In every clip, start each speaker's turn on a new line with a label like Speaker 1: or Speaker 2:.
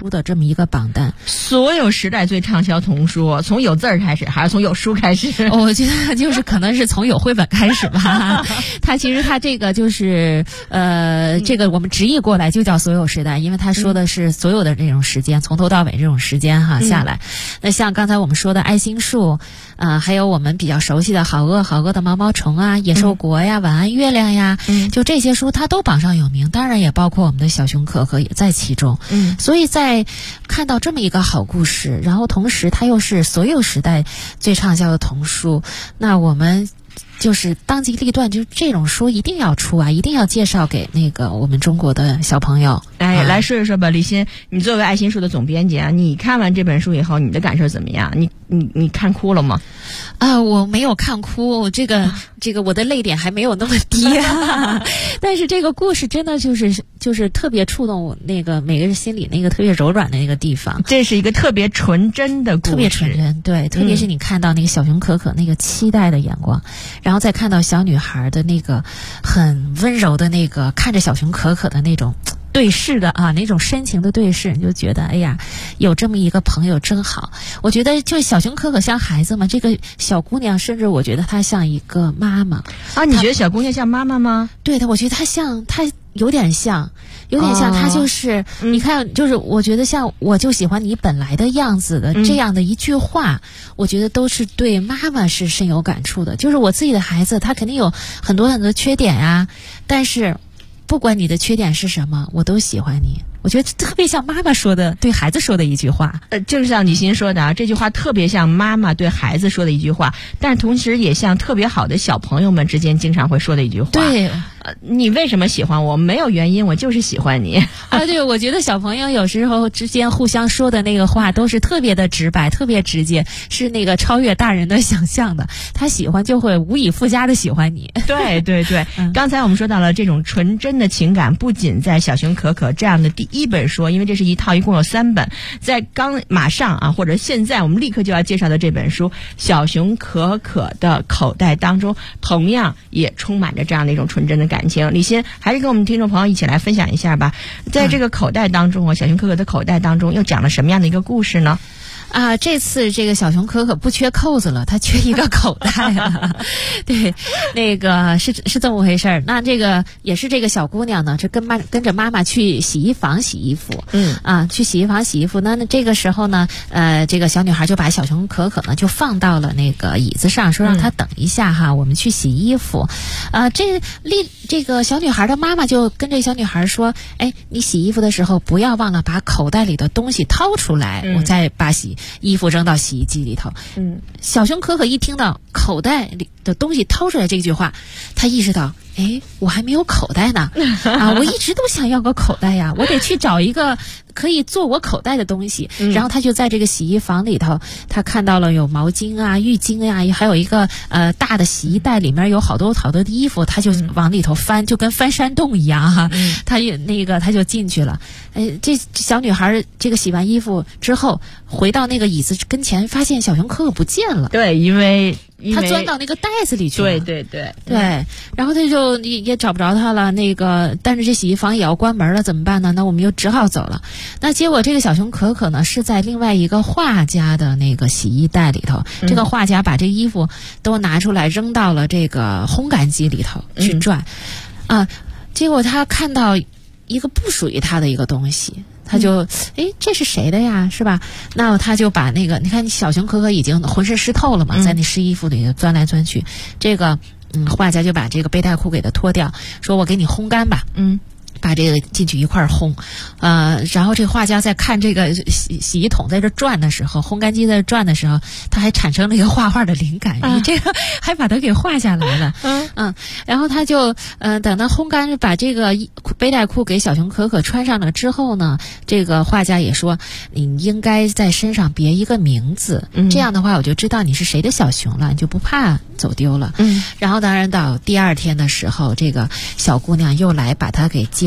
Speaker 1: 书的这么一个榜单。
Speaker 2: 所有时代最畅销童书，从有字儿开始，还是从有书开始？
Speaker 1: 我觉得就是可能是从有绘本开始吧。它其实它这个就是这个我们直译过来就叫所有时代，因为它说的是所有的这种时间，从头到尾这种时间哈下来。那像刚才我们说的爱心树，还有我们比较熟悉的好饿的毛毛虫啊，野兽国呀，晚安月亮呀，就这些书它都榜上有名，当然也包括我们的小熊可可也在其中。所以在看到这么一个好故事，然后同时它又是所有时代最畅销的童书，那我们就是当机立断，就这种书一定要出啊，一定要介绍给那个我们中国的小朋友。
Speaker 2: 来说一说吧，李欣，你作为爱心书的总编辑啊，你看完这本书以后，你的感受怎么样？你看哭了吗？
Speaker 1: 我没有看哭，这个我的泪点还没有那么低啊。但是这个故事真的就是特别触动我那个每个人心里那个特别柔软的那个地方。
Speaker 2: 这是一个特别纯真的故事，
Speaker 1: 特别纯真，对，特别是你看到那个小熊可可那个期待的眼光，然后再看到小女孩的那个很温柔的那个看着小熊可可的那种对视的啊，那种深情的对视，你就觉得哎呀，有这么一个朋友真好。我觉得就小熊可可像孩子嘛，这个小姑娘甚至我觉得她像一个妈妈
Speaker 2: 啊。你觉得小姑娘像妈妈吗？
Speaker 1: 对的，我觉得她有点像，她就是你看，就是我觉得像我就喜欢你本来的样子的这样的一句话，我觉得都是对妈妈是深有感触的。就是我自己的孩子，他肯定有很多很多缺点啊，但是不管你的缺点是什么，我都喜欢你。我觉得特别像妈妈说的，对孩子说的一句话。
Speaker 2: 就是像李欣说的啊，这句话特别像妈妈对孩子说的一句话，但是同时也像特别好的小朋友们之间经常会说的一句话。
Speaker 1: 对，
Speaker 2: 你为什么喜欢我？没有原因，我就是喜欢你。
Speaker 1: 对，我觉得小朋友有时候之间互相说的那个话都是特别的直白，特别直接，是那个超越大人的想象的。他喜欢就会无以复加的喜欢你。
Speaker 2: 对对对，刚才我们说到了这种纯真的情感，不仅在小熊可可这样的第一本书，因为这是一套，一共有3本，在马上啊，或者现在我们立刻就要介绍的这本书《小熊可可的口袋》当中，同样也充满着这样的一种纯真的感情。李欣还是跟我们听众朋友一起来分享一下吧，在这个口袋当中啊，小熊可可的口袋当中又讲了什么样的一个故事呢？
Speaker 1: 这次这个小熊可可不缺扣子了，他缺一个口袋了。对，那个是这么回事儿。那这个也是这个小姑娘呢，是跟着妈妈去洗衣房洗衣服。去洗衣房洗衣服。那这个时候呢，这个小女孩就把小熊可可呢就放到了那个椅子上，说让她等一下哈，我们去洗衣服。这个小女孩的妈妈就跟这小女孩说，你洗衣服的时候不要忘了把口袋里的东西掏出来，我再把衣服扔到洗衣机里头。小熊可可一听到口袋里的东西掏出来这句话，他意识到，我还没有口袋呢我一直都想要个口袋呀，我得去找一个可以做我口袋的东西。然后他就在这个洗衣房里头，他看到了有毛巾啊、浴巾啊，还有一个大的洗衣袋，里面有好多好多的衣服，他就往里头翻，就跟翻山洞一样哈。他就进去了。这小女孩这个洗完衣服之后，回到那个椅子跟前，发现小熊可可不见了。
Speaker 2: 对，因为
Speaker 1: 他钻到那个袋子里去了。
Speaker 2: 对，
Speaker 1: 然后他就也找不着他了。但是这洗衣房也要关门了，怎么办呢？那我们又只好走了。那结果这个小熊可可呢，是在另外一个画家的那个洗衣袋里头。这个画家把这衣服都拿出来扔到了这个烘干机里头去转。结果他看到一个不属于他的一个东西。他就这是谁的呀，是吧？那他就把那个，你看小熊可可已经浑身湿透了嘛，在那湿衣服里钻来钻去。这个画家就把这个背带裤给他脱掉，说我给你烘干吧。把这个进去一块烘，然后这个画家在看这个洗衣桶在这转的时候，烘干机在这转的时候，他还产生了一个画画的灵感，你这个还把它给画下来了。然后他就等到烘干，把这个背带裤给小熊可可穿上了之后呢，这个画家也说，你应该在身上别一个名字，这样的话我就知道你是谁的小熊了，你就不怕走丢了。然后当然到第2天的时候，这个小姑娘又来把他给接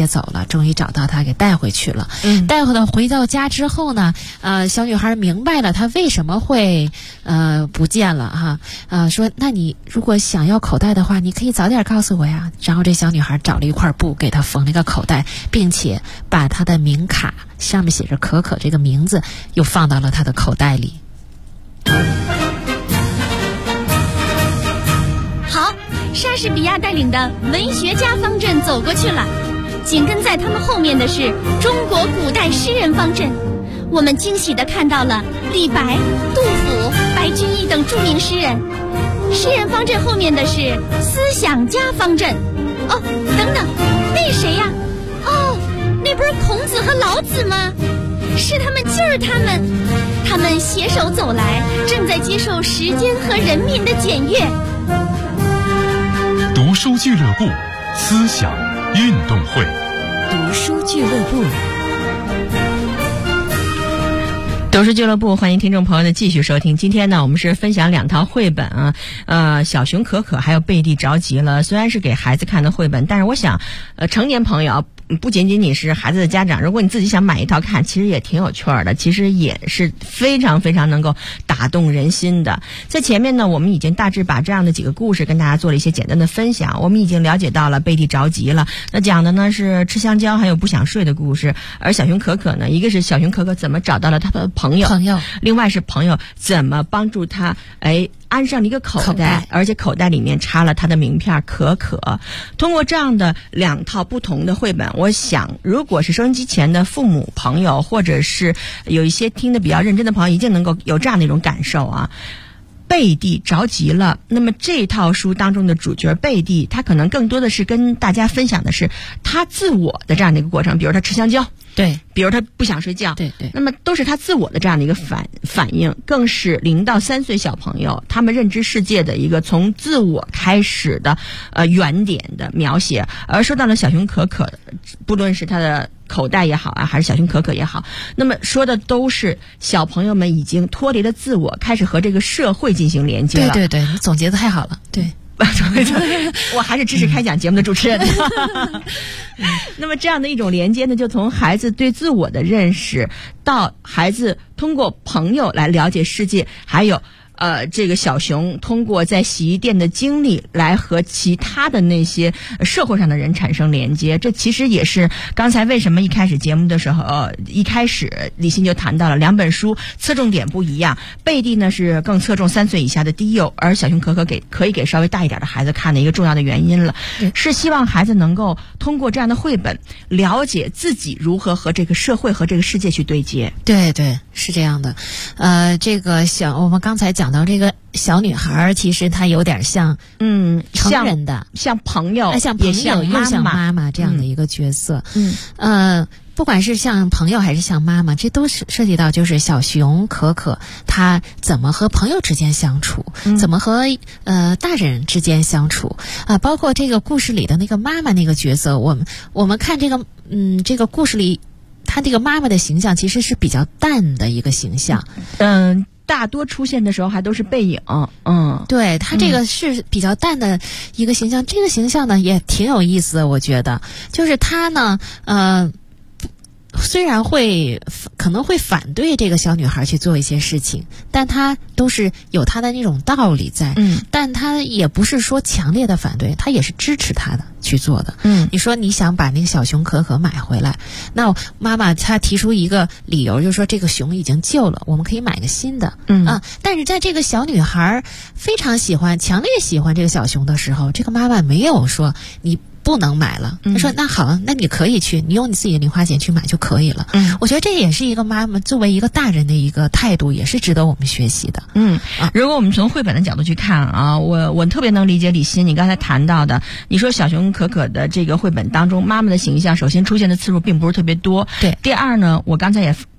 Speaker 1: 接走了，终于找到他给带回去了。带回到家之后呢，小女孩明白了她为什么会不见了哈，说那你如果想要口袋的话，你可以早点告诉我呀。然后这小女孩找了一块布给她缝了一个口袋，并且把她的名卡上面写着可可这个名字又放到了她的口袋里。
Speaker 3: 好，莎士比亚带领的文学家方阵走过去了，紧跟在他们后面的是中国古代诗人方阵。我们惊喜地看到了李白、杜甫、白居易等著名诗人。诗人方阵后面的是思想家方阵。哦，等等，那谁呀？哦，那不是孔子和老子吗？是他们，就是他们，他们携手走来，正在接受时间和人民的检阅。
Speaker 4: 读书俱乐部，思想运动会。
Speaker 2: 读书俱乐部。读书俱乐部，欢迎听众朋友的继续收听。今天呢，我们是分享2套绘本啊，小熊可可还有贝蒂着急了。虽然是给孩子看的绘本，但是我想，成年朋友不仅仅你是孩子的家长，如果你自己想买一套看，其实也挺有趣的，其实也是非常非常能够打动人心的。在前面呢，我们已经大致把这样的几个故事跟大家做了一些简单的分享。我们已经了解到了贝蒂着急了，那讲的呢是吃香蕉还有不想睡的故事，而小熊可可呢，一个是小熊可可怎么找到了他的朋友，另外是朋友怎么帮助他安上了一个口袋，而且口袋里面插了他的名片可可。通过这样的2套不同的绘本，我想如果是收音机前的父母朋友，或者是有一些听得比较认真的朋友，一定能够有这样的一种感受啊。贝蒂着急了，那么这套书当中的主角贝蒂，他可能更多的是跟大家分享的是他自我的这样的一个过程，比如他吃香蕉，
Speaker 1: 对，
Speaker 2: 比如他不想睡觉，
Speaker 1: 对，
Speaker 2: 那么都是他自我的这样的一个反应，更是0到3岁小朋友他们认知世界的一个从自我开始的原点的描写。而说到了小熊可可，不论是他的口袋也好啊，还是小熊可可也好，那么说的都是小朋友们已经脱离了自我，开始和这个社会进行连接了。
Speaker 1: 对，你总结的太好了，对。
Speaker 2: 我还是知识开讲节目的主持人。那么这样的一种连接呢，就从孩子对自我的认识，到孩子通过朋友来了解世界，还有这个小熊通过在洗衣店的经历来和其他的那些社会上的人产生连接。这其实也是刚才为什么一开始节目的时候，一开始李欣就谈到了2本书侧重点不一样。贝蒂呢是更侧重3岁以下的低幼，而小熊可可可以给稍微大一点的孩子看的一个重要的原因了，是希望孩子能够通过这样的绘本了解自己如何和这个社会和这个世界去对接。
Speaker 1: 对，是这样的。这个我们刚才讲到这个小女孩，其实她有点像成人的，
Speaker 2: 像朋友，
Speaker 1: 像朋友又像妈妈这样的一个角色。不管是像朋友还是像妈妈，这都是涉及到就是小熊可可她怎么和朋友之间相处，怎么和大人之间相处包括这个故事里的那个妈妈那个角色，我们看这个故事里，她这个妈妈的形象其实是比较淡的一个形象。
Speaker 2: 大多出现的时候还都是背影。
Speaker 1: 对，他这个是比较淡的一个形象。这个形象呢也挺有意思的，我觉得就是他呢虽然可能会反对这个小女孩去做一些事情，但他都是有他的那种道理在。但他也不是说强烈的反对，他也是支持他的去做的。你说你想把那个小熊可可买回来，那妈妈她提出一个理由，就是说这个熊已经旧了，我们可以买个新的。但是在这个小女孩非常强烈喜欢这个小熊的时候，这个妈妈没有说你不能买了。他说那好，那你可以去，你用你自己的零花钱去买就可以了。我觉得这也是一个妈妈作为一个大人的一个态度，也是值得我们学习的。
Speaker 2: 如果我们从绘本的角度去看啊，我特别能理解李欣你刚才谈到的，你说小熊可可的这个绘本当中，妈妈的形象首先出现的次数并不是特别多。
Speaker 1: 对。
Speaker 2: 第二呢，我刚才也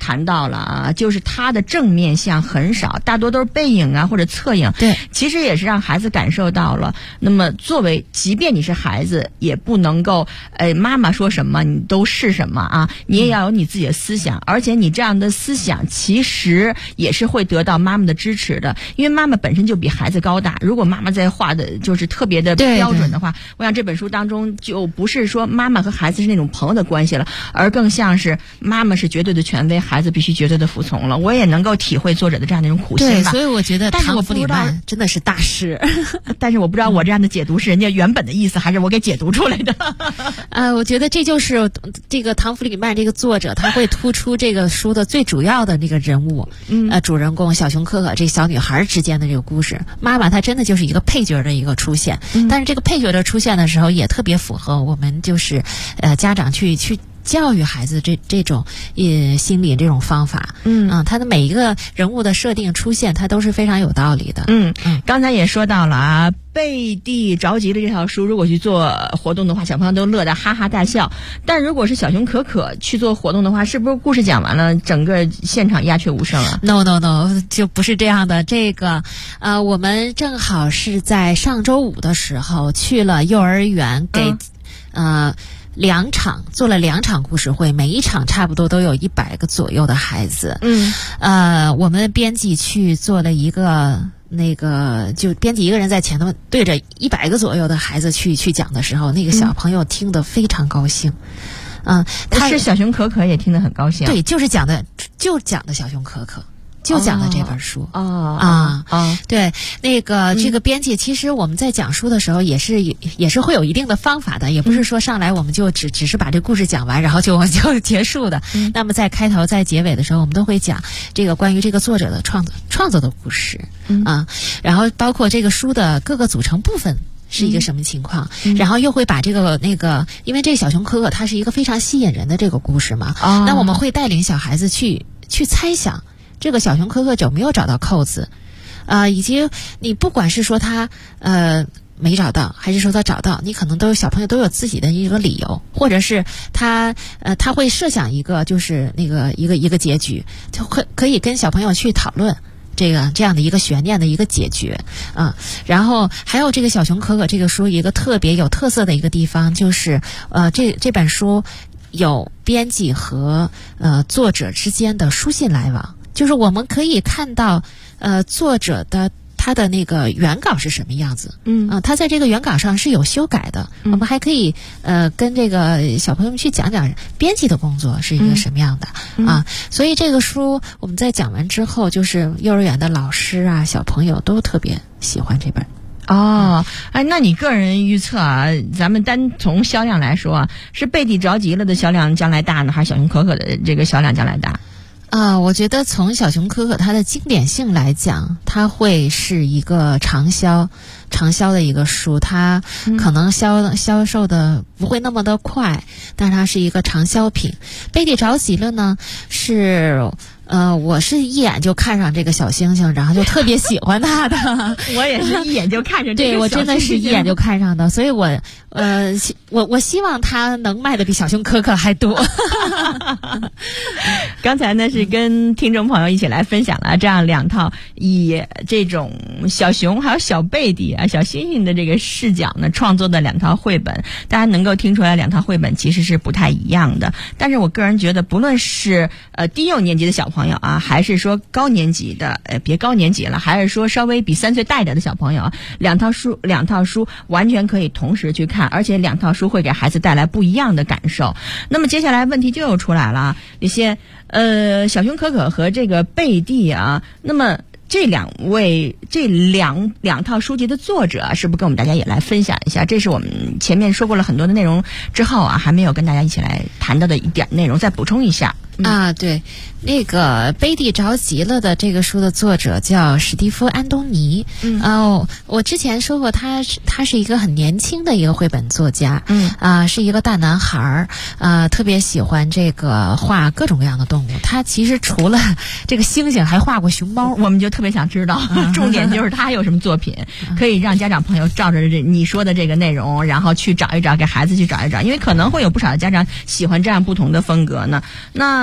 Speaker 2: 谈到了啊，就是他的正面相很少，大多都是背影啊或者侧影。
Speaker 1: 对，
Speaker 2: 其实也是让孩子感受到了。那么作为，即便你是孩子，也不能够妈妈说什么你都是什么啊，你也要有你自己的思想，而且你这样的思想其实也是会得到妈妈的支持的，因为妈妈本身就比孩子高大。如果妈妈在画的就是特别的标准的话，我想这本书当中就不是说妈妈和孩子是那种朋友的关系了，而更像是妈妈是绝对的权威，孩子必须绝对的服从了。我也能够体会作者的这样的一种苦心吧。
Speaker 1: 对，所以我觉得唐弗里曼真的是大师。
Speaker 2: 但是我不知道我这样的解读是人家原本的意思，还是我给解读出来的。
Speaker 1: 我觉得这就是这个唐弗里曼这个作者他会突出这个书的最主要的那个人物，主人公小熊可可这小女孩之间的这个故事。妈妈她真的就是一个配角的一个出现，但是这个配角的出现的时候也特别符合我们就是家长去教育孩子这种心理这种方法。他的每一个人物的设定出现，它都是非常有道理的。
Speaker 2: 刚才也说到了啊，贝蒂着急的这套书，如果去做活动的话，小朋友都乐得哈哈大笑。但如果是小熊可可去做活动的话，是不是故事讲完了，整个现场鸦雀无声啊
Speaker 1: ？No， 就不是这样的。这个我们正好是在上周五的时候去了幼儿园，给做了2场故事会，每一场差不多都有100个左右的孩子。我们编辑去做了一个就编辑一个人在前头对着100个左右的孩子去讲的时候，那个小朋友听得非常高兴。
Speaker 2: 他是小熊可可也听得很高兴。
Speaker 1: 对，就讲的小熊可可。就讲的这本书对，这个编辑，其实我们在讲书的时候也是会有一定的方法的，也不是说上来我们就只是把这故事讲完，然后就结束的。那么在开头在结尾的时候，我们都会讲这个关于这个作者的创作的故事然后包括这个书的各个组成部分是一个什么情况，然后又会把这个因为这个小熊可可它是一个非常吸引人的这个故事嘛，那我们会带领小孩子去猜想这个小熊可可有没有找到扣子，以及你不管是说他没找到，还是说他找到，你可能小朋友都有自己的一个理由，或者是他会设想一个就是一个结局，就可以跟小朋友去讨论这样的一个悬念的一个解决然后还有这个小熊可可这个书一个特别有特色的一个地方，就是这本书有编辑和作者之间的书信来往。就是我们可以看到，作者他的那个原稿是什么样子，他在这个原稿上是有修改的。我们还可以跟这个小朋友们去讲讲编辑的工作是一个什么样的所以这个书我们在讲完之后，就是幼儿园的老师啊、小朋友都特别喜欢这本。
Speaker 2: 那你个人预测啊，咱们单从销量来说啊，是贝蒂着急了的销量将来大呢，还是小熊可可的这个销量将来大？
Speaker 1: 我觉得从小熊可可它的经典性来讲，它会是一个长销的一个书，它可能销售的不会那么的快，但是它是一个长销品。贝蒂着急了呢，是我是一眼就看上这个小星星，然后就特别喜欢它的。
Speaker 2: 我也是一眼就看上这个小星星。
Speaker 1: 对，我真的是一眼就看上的，所以我希望它能卖的比小熊可可还多。
Speaker 2: 刚才呢是跟听众朋友一起来分享了这样2套以这种小熊还有小贝蒂啊、小星星的这个视角呢创作的2套绘本，大家能够听出来2套绘本其实是不太一样的。但是我个人觉得，不论是低幼年级的小朋友啊，还是说高年级的别高年级了，还是说稍微比3岁大一点的小朋友啊，2套书完全可以同时去看，而且2套书会给孩子带来不一样的感受。那么接下来问题就又出来了，李现，小熊可可和这个贝蒂啊，那么这两套书籍的作者是不是跟我们大家也来分享一下？这是我们前面说过了很多的内容之后啊，还没有跟大家一起来谈到的一点内容，再补充一下。
Speaker 1: 对，那个贝蒂着急了的这个书的作者叫史蒂夫·安东尼。我之前说过他是一个很年轻的一个绘本作家。是一个大男孩特别喜欢这个画各种各样的动物。他其实除了这个猩猩，还画过熊猫。
Speaker 2: 我们就特别想知道，重点就是他有什么作品可以让家长朋友照着你说的这个内容，然后去找一找，给孩子去找一找，因为可能会有不少的家长喜欢这样不同的风格呢。那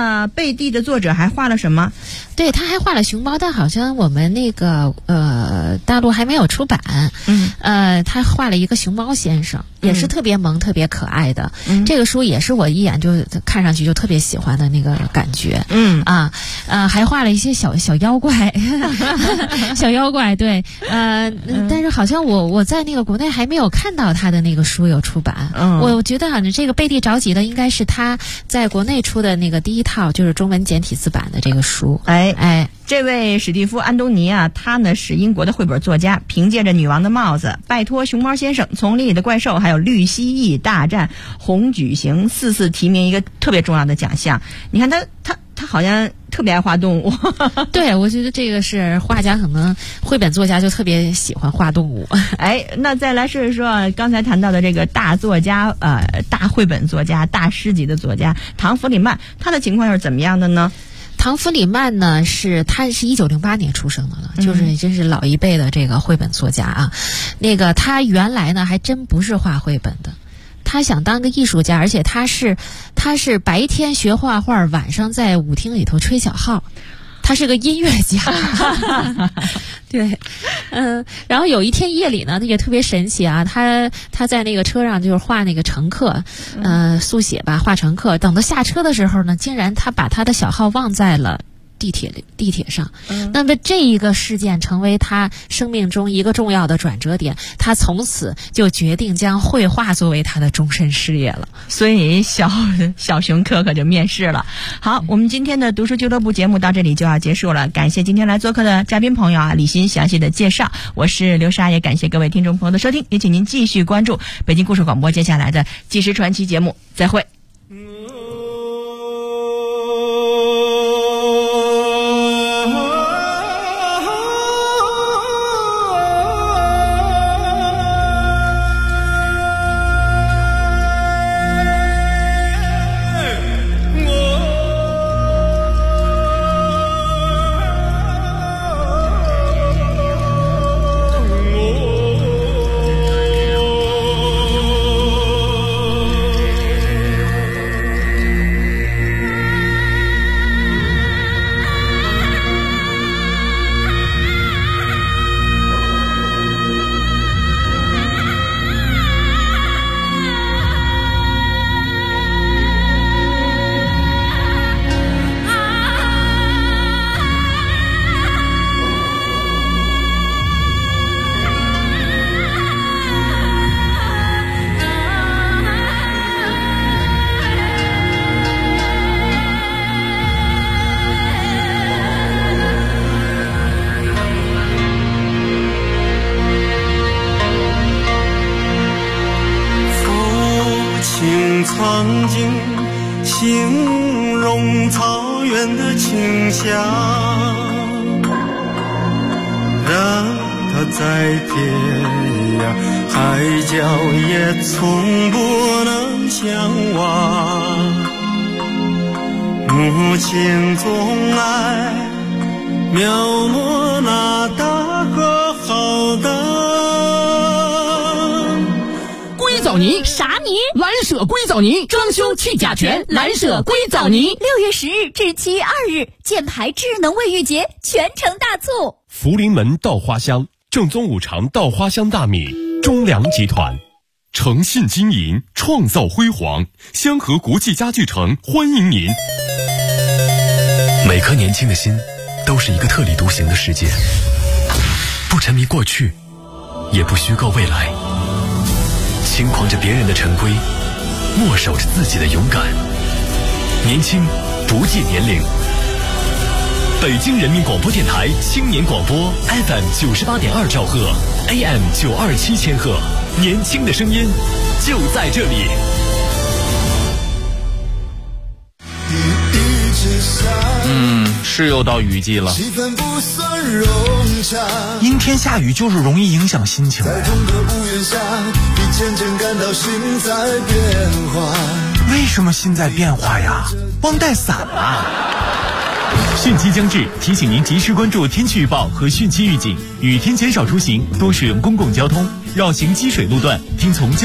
Speaker 2: 那贝蒂的作者还画了什么？
Speaker 1: 对，他还画了熊猫，但好像我们那个大陆还没有出版。他画了一个熊猫先生，也是特别萌、特别可爱的。这个书也是我一眼就看上去就特别喜欢的那个感觉。还画了一些小妖怪，小妖怪。对，但是好像我在那个国内还没有看到他的那个书有出版。我觉得好像这个贝蒂着急的应该是他在国内出的那个第一套，就是中文简体字版的这个书。
Speaker 2: 这位史蒂夫·安东尼啊，他呢是英国的绘本作家，凭借着《女王的帽子》、《拜托熊猫先生》、《丛林里的怪兽》还有《绿蜥蜴大战红举行》4次提名一个特别重要的奖项。你看他好像特别爱画动物。
Speaker 1: 对，我觉得这个是画家，可能绘本作家就特别喜欢画动物。
Speaker 2: 那再来说一说刚才谈到的这个大作家，大绘本作家、大师级的作家唐·弗里曼，他的情况又是怎么样的呢？
Speaker 1: 唐·弗里曼呢，他是1908年出生的了，就是真是老一辈的这个绘本作家啊。那个他原来呢还真不是画绘本的，他想当个艺术家，而且他是白天学画画，晚上在舞厅里头吹小号。他是个音乐家。对，然后有一天夜里呢，也特别神奇啊，他在那个车上就是画那个乘客，速写吧，画乘客。等到下车的时候呢，竟然他把他的小号忘在了地铁上。那么这一个事件成为他生命中一个重要的转折点，他从此就决定将绘画作为他的终身事业了。
Speaker 2: 所以小熊可可就面世了。好，我们今天的读书俱乐部节目到这里就要结束了，感谢今天来做客的嘉宾朋友啊，李欣详细的介绍。我是刘莎，也感谢各位听众朋友的收听，也请您继续关注北京故事广播接下来的纪实传奇节目，再会。
Speaker 5: 曾经形容草原的清香，让它在天涯海角也从不能相忘。母亲总爱描摹那大河浩荡。
Speaker 6: 硅藻泥
Speaker 3: 啥泥？
Speaker 6: 蓝舍硅藻泥，装修去甲醛，蓝舍硅藻泥。
Speaker 3: 6月10日至7月2日，箭牌智能卫浴节全城大促。
Speaker 4: 福临门稻花香，正宗五常稻花香大米，中粮集团。诚信经营，创造辉煌，香河国际家具城欢迎您。
Speaker 7: 每颗年轻的心都是一个特立独行的世界，不沉迷过去，也不虚构未来，轻狂着别人的陈规，默守着自己的勇敢。年轻不计年龄。北京人民广播电台青年广播 FM 98.2兆赫 AM 927千赫，年轻的声音就在这里。
Speaker 8: 是又到雨季了，
Speaker 9: 阴天下雨就是容易影响心情。
Speaker 5: 在同个屋檐下，你渐渐感到心在变化。
Speaker 9: 为什么心在变化呀？忘带伞了。
Speaker 7: 汛期将至，提醒您及时关注天气预报和汛期预警，雨天减少出行，多使用公共交通，绕行积水路段，听从